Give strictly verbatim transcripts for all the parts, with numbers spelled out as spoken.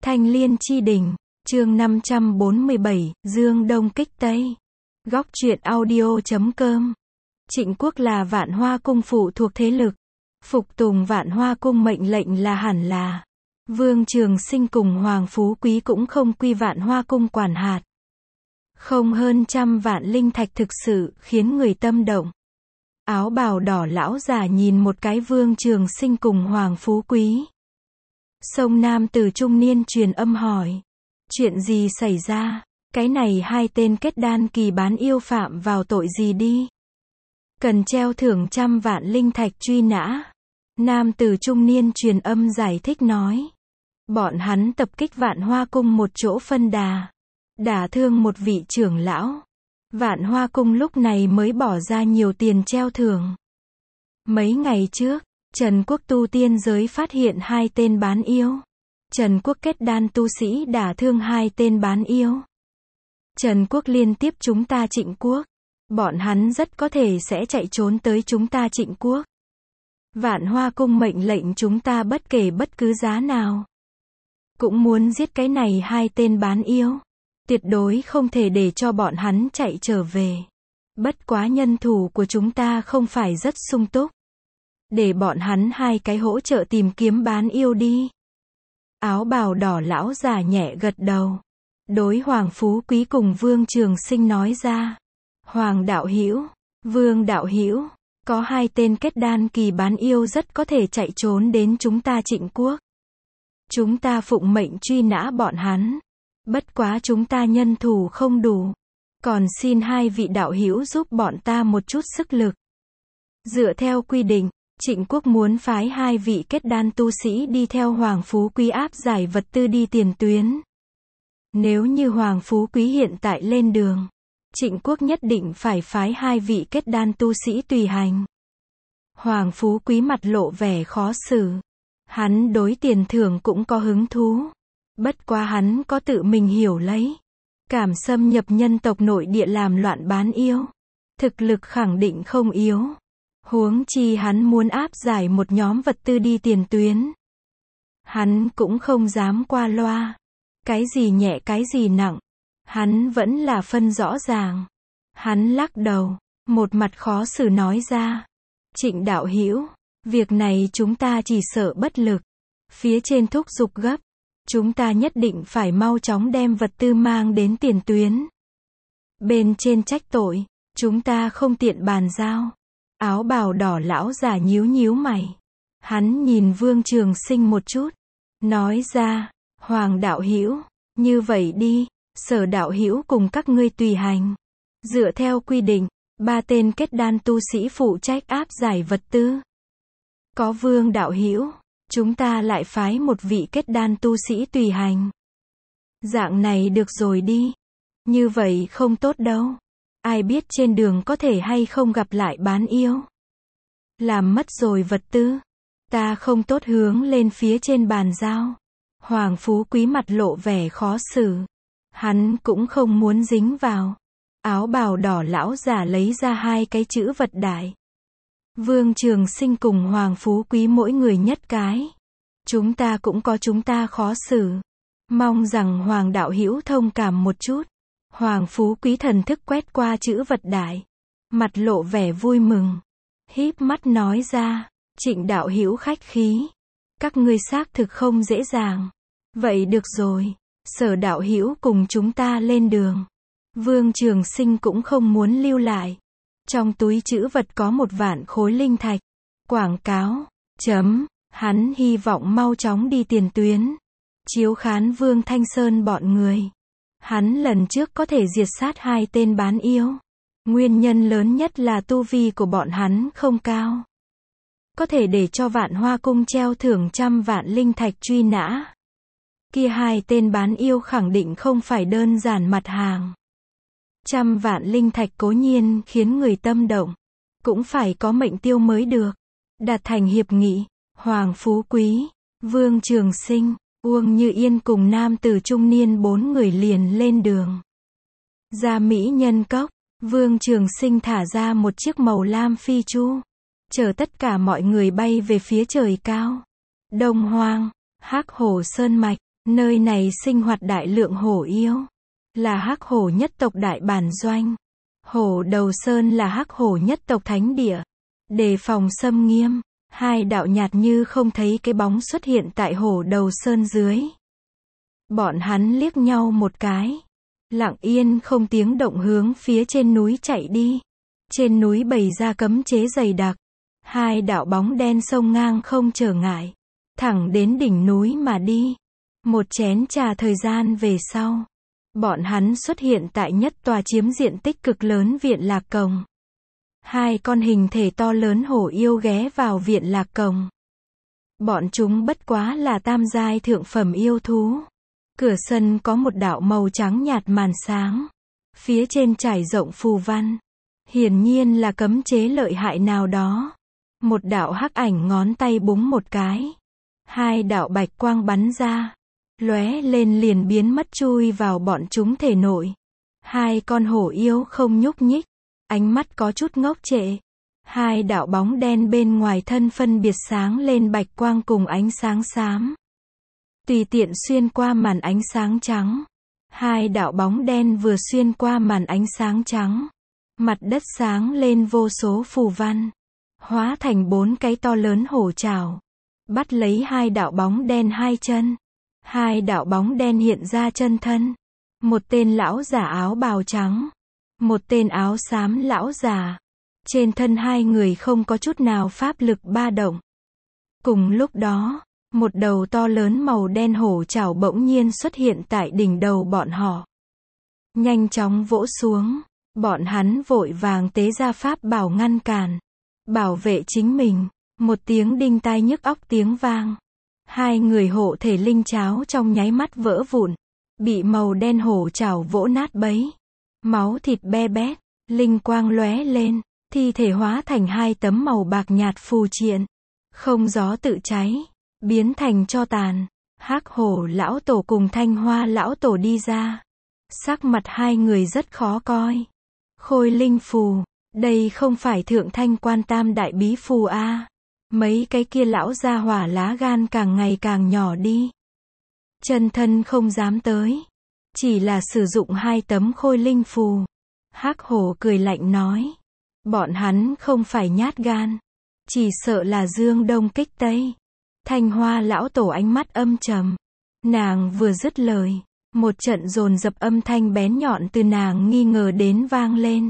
Thanh Liên Chi Đỉnh, chương năm trăm bốn mươi bảy, Dương Đông Kích Tây. Góc truyện audio chấm com. Trịnh Quốc là Vạn Hoa Cung phụ thuộc thế lực. Phục tùng Vạn Hoa Cung mệnh lệnh là hẳn là. Vương Trường Sinh cùng Hoàng Phú Quý cũng không quy Vạn Hoa Cung quản hạt. Không hơn trăm vạn linh thạch thực sự khiến người tâm động. Áo bào đỏ lão già nhìn một cái Vương Trường Sinh cùng Hoàng Phú Quý. Sông nam tử trung niên truyền âm hỏi. Chuyện gì xảy ra? Cái này hai tên kết đan kỳ bán yêu phạm vào tội gì đi? Cần treo thưởng trăm vạn linh thạch truy nã. Nam tử trung niên truyền âm giải thích nói. Bọn hắn tập kích Vạn Hoa Cung một chỗ phân đà. Đả thương một vị trưởng lão. Vạn Hoa Cung lúc này mới bỏ ra nhiều tiền treo thưởng. Mấy ngày trước, Trần Quốc tu tiên giới phát hiện hai tên bán yêu. Trần Quốc kết đan tu sĩ đả thương hai tên bán yêu. Trần Quốc liên tiếp chúng ta Trịnh Quốc. Bọn hắn rất có thể sẽ chạy trốn tới chúng ta Trịnh Quốc. Vạn Hoa Cung mệnh lệnh chúng ta bất kể bất cứ giá nào. Cũng muốn giết cái này hai tên bán yêu. Tuyệt đối không thể để cho bọn hắn chạy trở về. Bất quá nhân thủ của chúng ta không phải rất sung túc. Để bọn hắn hai cái hỗ trợ tìm kiếm bán yêu đi. Áo bào đỏ lão già nhẹ gật đầu. Đối Hoàng Phú Quý cùng Vương Trường Sinh nói ra. Hoàng đạo hữu, Vương đạo hữu, có hai tên kết đan kỳ bán yêu rất có thể chạy trốn đến chúng ta Trịnh Quốc. Chúng ta phụng mệnh truy nã bọn hắn. Bất quá chúng ta nhân thủ không đủ. Còn xin hai vị đạo hữu giúp bọn ta một chút sức lực. Dựa theo quy định, Trịnh Quốc muốn phái hai vị kết đan tu sĩ đi theo Hoàng Phú Quý áp giải vật tư đi tiền tuyến. Nếu như Hoàng Phú Quý hiện tại lên đường, Trịnh Quốc nhất định phải phái hai vị kết đan tu sĩ tùy hành. Hoàng Phú Quý mặt lộ vẻ khó xử. Hắn đối tiền thưởng cũng có hứng thú. Bất quá hắn có tự mình hiểu lấy. Cảm xâm nhập nhân tộc nội địa làm loạn bán yêu. Thực lực khẳng định không yếu. Huống chi hắn muốn áp giải một nhóm vật tư đi tiền tuyến. Hắn cũng không dám qua loa. Cái gì nhẹ cái gì nặng. Hắn vẫn là phân rõ ràng. Hắn lắc đầu. Một mặt khó xử nói ra. Trịnh đạo hữu, việc này chúng ta chỉ sợ bất lực. Phía trên thúc giục gấp. Chúng ta nhất định phải mau chóng đem vật tư mang đến tiền tuyến. Bên trên trách tội. Chúng ta không tiện bàn giao. Áo bào đỏ lão già nhíu nhíu mày. Hắn nhìn Vương Trường Sinh một chút. Nói ra. Hoàng đạo hữu, như vậy đi. Sở đạo hữu cùng các ngươi tùy hành. Dựa theo quy định, ba tên kết đan tu sĩ phụ trách áp giải vật tư. Có Vương đạo hữu, chúng ta lại phái một vị kết đan tu sĩ tùy hành. Dạng này được rồi đi. Như vậy không tốt đâu. Ai biết trên đường có thể hay không gặp lại bán yêu. Làm mất rồi vật tư. Ta không tốt hướng lên phía trên bàn giao. Hoàng Phú Quý mặt lộ vẻ khó xử. Hắn cũng không muốn dính vào. Áo bào đỏ lão già lấy ra hai cái chữ vật đại. Vương Trường Sinh cùng Hoàng Phú Quý mỗi người nhất cái. Chúng ta cũng có chúng ta khó xử. Mong rằng Hoàng đạo hữu thông cảm một chút. Hoàng Phú Quý thần thức quét qua chữ vật đại. Mặt lộ vẻ vui mừng. Híp mắt nói ra. Trịnh đạo hữu khách khí. Các ngươi xác thực không dễ dàng. Vậy được rồi. Sở đạo hữu cùng chúng ta lên đường. Vương Trường Sinh cũng không muốn lưu lại. Trong túi trữ vật có một vạn khối linh thạch. Quảng cáo. Chấm. Hắn hy vọng mau chóng đi tiền tuyến. Chiếu khán Vương Thanh Sơn bọn người. Hắn lần trước có thể diệt sát hai tên bán yêu. Nguyên nhân lớn nhất là tu vi của bọn hắn không cao. Có thể để cho Vạn Hoa Cung treo thưởng trăm vạn linh thạch truy nã. Kia hai tên bán yêu khẳng định không phải đơn giản mặt hàng. Trăm vạn linh thạch cố nhiên khiến người tâm động. Cũng phải có mệnh tiêu mới được. Đạt thành hiệp nghị. Hoàng Phú Quý, Vương Trường Sinh, Uông Như Yên cùng nam tử trung niên bốn người liền lên đường. Ra Mỹ Nhân Cốc, Vương Trường Sinh thả ra một chiếc màu lam phi chu. Chở tất cả mọi người bay về phía trời cao. Đông Hoang, Hắc Hổ Sơn Mạch. Nơi này sinh hoạt đại lượng hổ yêu. Là hắc hổ nhất tộc đại bản doanh. Hổ Đầu Sơn là hắc hổ nhất tộc thánh địa. Đề phòng xâm nghiêm. Hai đạo nhạt như không thấy cái bóng xuất hiện tại Hổ Đầu Sơn dưới. Bọn hắn liếc nhau một cái. Lặng yên không tiếng động hướng phía trên núi chạy đi. Trên núi bày ra cấm chế dày đặc. Hai đạo bóng đen sông ngang không trở ngại. Thẳng đến đỉnh núi mà đi. Một chén trà thời gian về sau. Bọn hắn xuất hiện tại nhất tòa chiếm diện tích cực lớn viện lạc cồng. Hai con hình thể to lớn hổ yêu ghé vào viện lạc cồng. Bọn chúng bất quá là tam giai thượng phẩm yêu thú. Cửa sân có một đạo màu trắng nhạt màn sáng. Phía trên trải rộng phù văn. Hiển nhiên là cấm chế lợi hại nào đó. Một đạo hắc ảnh ngón tay búng một cái. Hai đạo bạch quang bắn ra. Lóe lên liền biến mất chui vào bọn chúng thể nội. Hai con hổ yêu không nhúc nhích. Ánh mắt có chút ngốc trệ. Hai đạo bóng đen bên ngoài thân phân biệt sáng lên bạch quang cùng ánh sáng xám. Tùy tiện xuyên qua màn ánh sáng trắng. Hai đạo bóng đen vừa xuyên qua màn ánh sáng trắng. Mặt đất sáng lên vô số phù văn. Hóa thành bốn cái to lớn hổ trảo. Bắt lấy hai đạo bóng đen hai chân. Hai đạo bóng đen hiện ra chân thân. Một tên lão giả áo bào trắng. Một tên áo xám lão già. Trên thân hai người không có chút nào pháp lực ba động. Cùng lúc đó, một đầu to lớn màu đen hổ trảo bỗng nhiên xuất hiện tại đỉnh đầu bọn họ. Nhanh chóng vỗ xuống, bọn hắn vội vàng tế ra pháp bảo ngăn cản. Bảo vệ chính mình, một tiếng đinh tai nhức óc tiếng vang. Hai người hộ thể linh cháo trong nháy mắt vỡ vụn. Bị màu đen hổ trảo vỗ nát bấy. Máu thịt be bét, linh quang lóe lên, thi thể hóa thành hai tấm màu bạc nhạt phù triện. Không gió tự cháy, biến thành tro tàn. Hắc hổ lão tổ cùng Thanh Hoa lão tổ đi ra. Sắc mặt hai người rất khó coi. Khôi linh phù, đây không phải thượng thanh quan tam đại bí phù a. À. Mấy cái kia lão gia hỏa lá gan càng ngày càng nhỏ đi. Chân thân không dám tới. Chỉ là sử dụng hai tấm khôi linh phù. Hắc hổ cười lạnh nói. Bọn hắn không phải nhát gan. Chỉ sợ là dương đông kích tây. Thanh Hoa lão tổ ánh mắt âm trầm. Nàng vừa dứt lời. Một trận dồn dập âm thanh bén nhọn từ nàng nghi ngờ đến vang lên.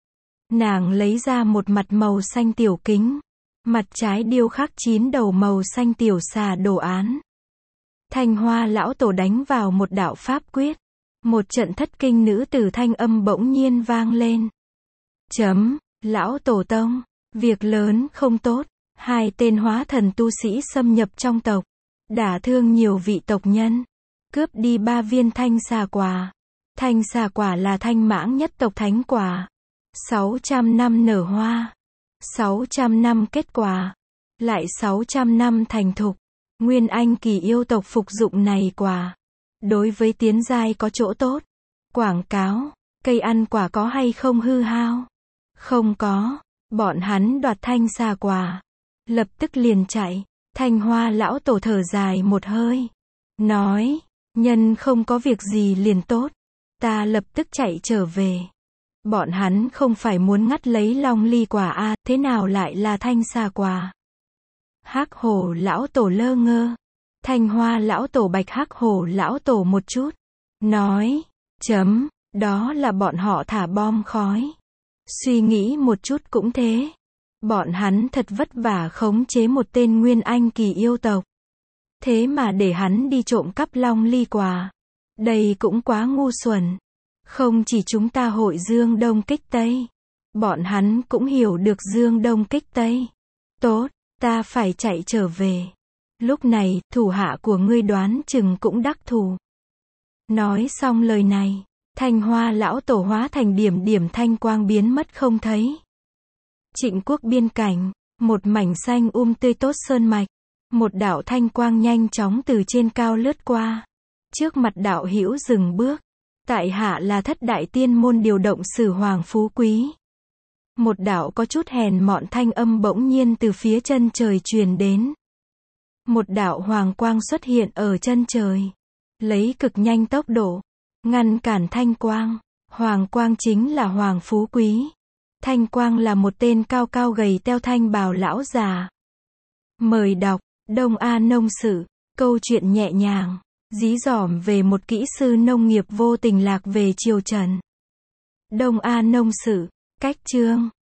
Nàng lấy ra một mặt màu xanh tiểu kính. Mặt trái điêu khắc chín đầu màu xanh tiểu xà đồ án. Thanh Hoa lão tổ đánh vào một đạo pháp quyết. Một trận thất kinh nữ tử thanh âm bỗng nhiên vang lên. Chấm, lão tổ tông, việc lớn không tốt. Hai tên hóa thần tu sĩ xâm nhập trong tộc. Đả thương nhiều vị tộc nhân. Cướp đi ba viên thanh xà quả. Thanh xà quả là thanh mãng nhất tộc thánh quả. sáu trăm năm nở hoa. sáu trăm năm kết quả. Lại sáu trăm năm thành thục. Nguyên Anh kỳ yêu tộc phục dụng này quả. Đối với tiến giai có chỗ tốt. Quảng cáo, cây ăn quả có hay không hư hao? Không có. Bọn hắn đoạt thanh xà quả. Lập tức liền chạy. Thanh Hoa lão tổ thở dài một hơi. Nói, nhân không có việc gì liền tốt. Ta lập tức chạy trở về. Bọn hắn không phải muốn ngắt lấy long ly quả a, à, thế nào lại là thanh xà quả? Hắc hổ lão tổ lơ ngơ. Thanh Hoa lão tổ bạch hắc hổ lão tổ một chút. Nói, chấm, đó là bọn họ thả bom khói. Suy nghĩ một chút cũng thế. Bọn hắn thật vất vả khống chế một tên nguyên anh kỳ yêu tộc. Thế mà để hắn đi trộm cắp long ly quả. Đây cũng quá ngu xuẩn. Không chỉ chúng ta hội dương đông kích tây. Bọn hắn cũng hiểu được dương đông kích tây. Tốt, ta phải chạy trở về. Lúc này, thủ hạ của ngươi đoán chừng cũng đắc thù. Nói xong lời này, Thanh Hoa lão tổ hóa thành điểm điểm thanh quang biến mất không thấy. Trịnh quốc biên cảnh, một mảnh xanh um tươi tốt sơn mạch. Một đạo thanh quang nhanh chóng từ trên cao lướt qua. Trước mặt đạo hữu dừng bước. Tại hạ là thất đại tiên môn điều động sử hoàng phú quý. Một đạo có chút hèn mọn thanh âm bỗng nhiên từ phía chân trời truyền đến. Một đạo hoàng quang xuất hiện ở chân trời. lấy cực nhanh tốc độ, ngăn cản Thanh Quang. Hoàng Quang chính là Hoàng Phú Quý. Thanh Quang là một tên cao cao gầy teo thanh bào lão già. Mời đọc, Đông A Nông Sự, câu chuyện nhẹ nhàng, dí dỏm về một kỹ sư nông nghiệp vô tình lạc về triều Trần. Đông A Nông Sự, cách chương.